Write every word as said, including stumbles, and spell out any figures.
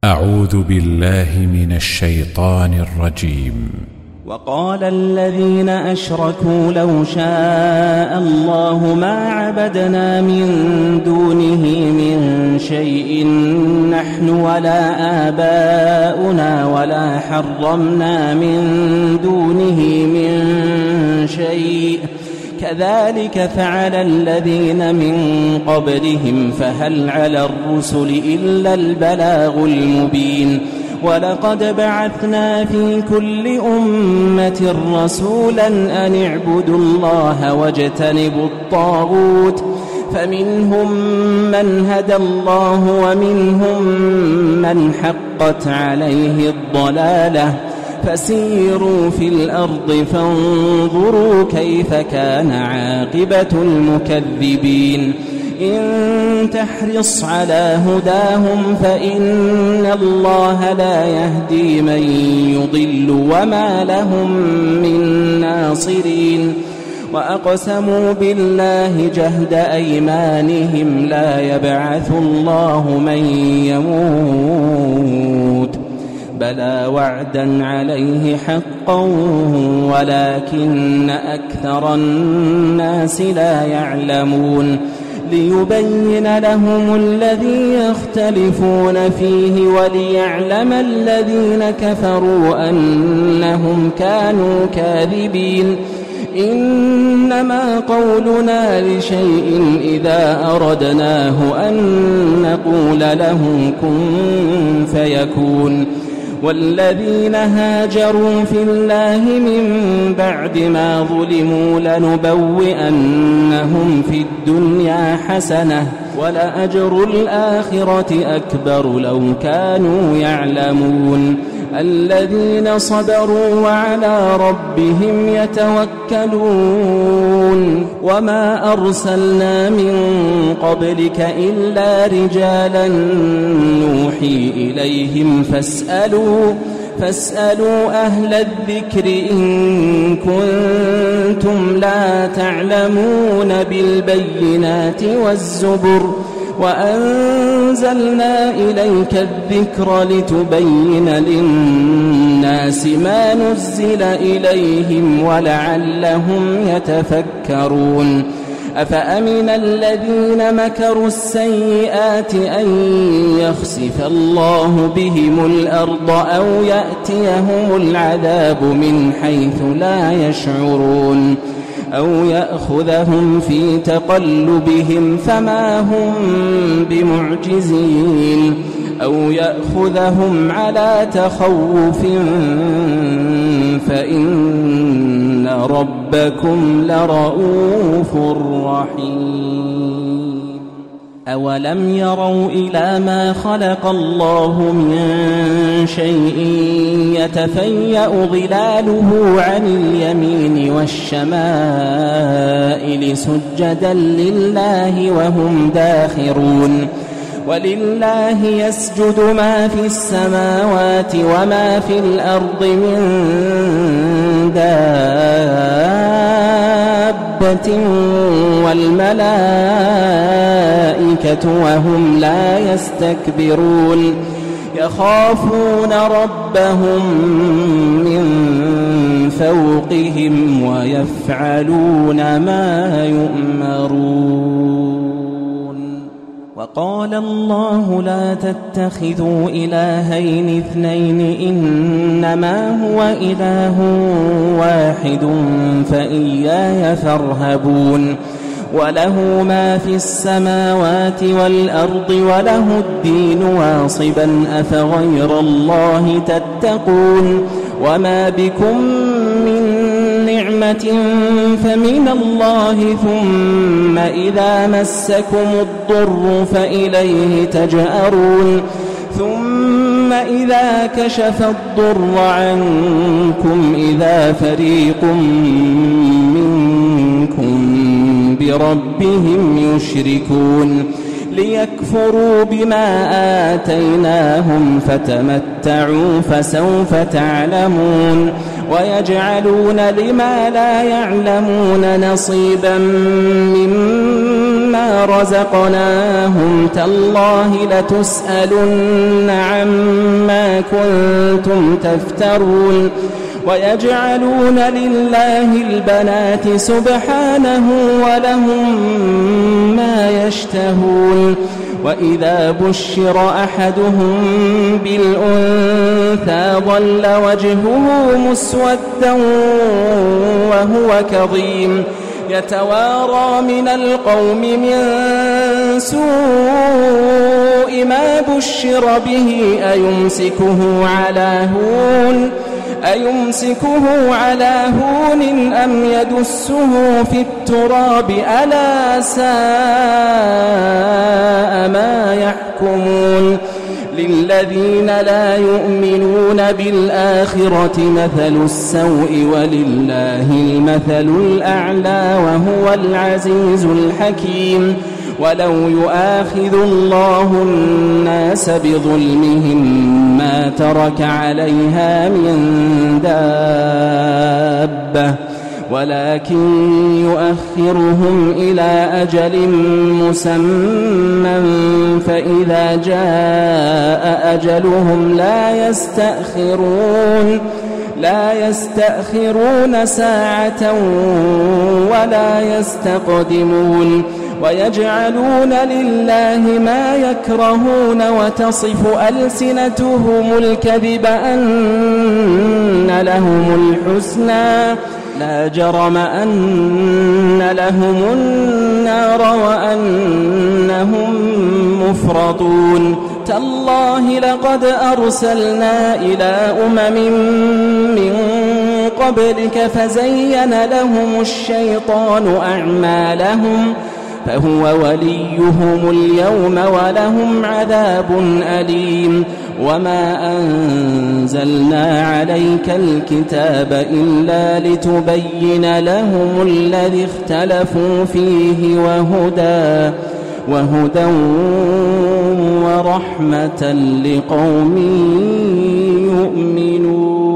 أعوذ بالله من الشيطان الرجيم. وقال الذين أشركوا لو شاء الله ما عبدنا من دونه من شيء نحن ولا آباؤنا ولا حرمنا من دونه من شيء كذلك فعل الذين من قبلهم فهل على الرسل إلا البلاغ المبين ولقد بعثنا في كل أمة رسولا أن اعبدوا الله واجتنبوا الطاغوت فمنهم من هدى الله ومنهم من حقت عليه الضلالة فسيروا في الأرض فانظروا كيف كان عاقبة المكذبين إن تحرص على هداهم فإن الله لا يهدي من يضل وما لهم من ناصرين وأقسموا بالله جهد أيمانهم لا يبعث الله من يموت بلى وعدا عليه حقا ولكن أكثر الناس لا يعلمون ليبين لهم الذي يختلفون فيه وليعلم الذين كفروا أنهم كانوا كاذبين إنما قولنا لشيء إذا أردناه أن نقول له كن فيكون والذين هاجروا في الله من بعد ما ظلموا لنبوئنهم في الدنيا حسنة ولأجر الآخرة أكبر لو كانوا يعلمون الذين صبروا وعلى ربهم يتوكلون وما أرسلنا من قبلك إلا رجالا نوحي إليهم فاسألوا فاسألوا أهل الذكر إن كنتم لا تعلمون بالبينات والزبر وأنزلنا إليك الذكر لتبين للناس ما نزل إليهم ولعلهم يتفكرون أفأمن الذين مكروا السيئات أن يخسف الله بهم الأرض أو يأتيهم العذاب من حيث لا يشعرون أو يأخذهم في تقلبهم فما هم بمعجزين أو يأخذهم على تخوف فإن ربكم لرؤوف رحيم أولم يروا إلى ما خلق الله من شيء يتفيأ ظلاله عن اليمين والشمائل سجدا لله وهم داخرون ولله يسجد ما في السماوات وما في الأرض من دابة والملائكة وهم لا يستكبرون يخافون ربهم من فوقهم ويفعلون ما يؤمرون وقال الله لا تتخذوا إلهين اثنين إنما هو إله واحد فإياي فارهبون وله ما في السماوات والأرض وله الدين واصبا أفغير الله تتقون وما بكم من نعمة فمن الله ثم إذا مسكم الضر فإليه تجأرون ثم إذا كشف الضر عنكم إذا فريق منكم بربهم يشركون ليكفروا بما آتيناهم فتمتعوا فسوف تعلمون ويجعلون لما لا يعلمون نصيبا مما رزقناهم تالله لتسألن عما كنتم تفترون ويجعلون لله البنات سبحانه ولهم ما يشتهون وإذا بشر أحدهم بالأنثى ظل وجهه مسودا وهو كظيم يتوارى من القوم من سوء ما بشر به أيمسكه على هون أيمسكه على هون أم يدسه في التراب ألا ساء ما يحكمون للذين لا يؤمنون بالآخرة مثل السوء ولله المثل الأعلى وهو العزيز الحكيم ولو يؤاخذ الله الناس بظلمهم ما ترك عليها من دابة ولكن يؤخرهم إلى أجل مسمى فإذا جاء أجلهم لا يستأخرون لا يستأخرون ساعة ولا يستقدمون ويجعلون لله ما يكرهون وتصف ألسنتهم الكذب أن لهم الحسنى لا جرم أن لهم النار وأنهم مفرطون تالله لقد أرسلنا إلى أمم من قبلك فزين لهم الشيطان أعمالهم فهو وليهم اليوم ولهم عذاب أليم وما أنزلنا عليك الكتاب إلا لتبين لهم الذي اختلفوا فيه وهدى وهدى ورحمة لقوم يؤمنون.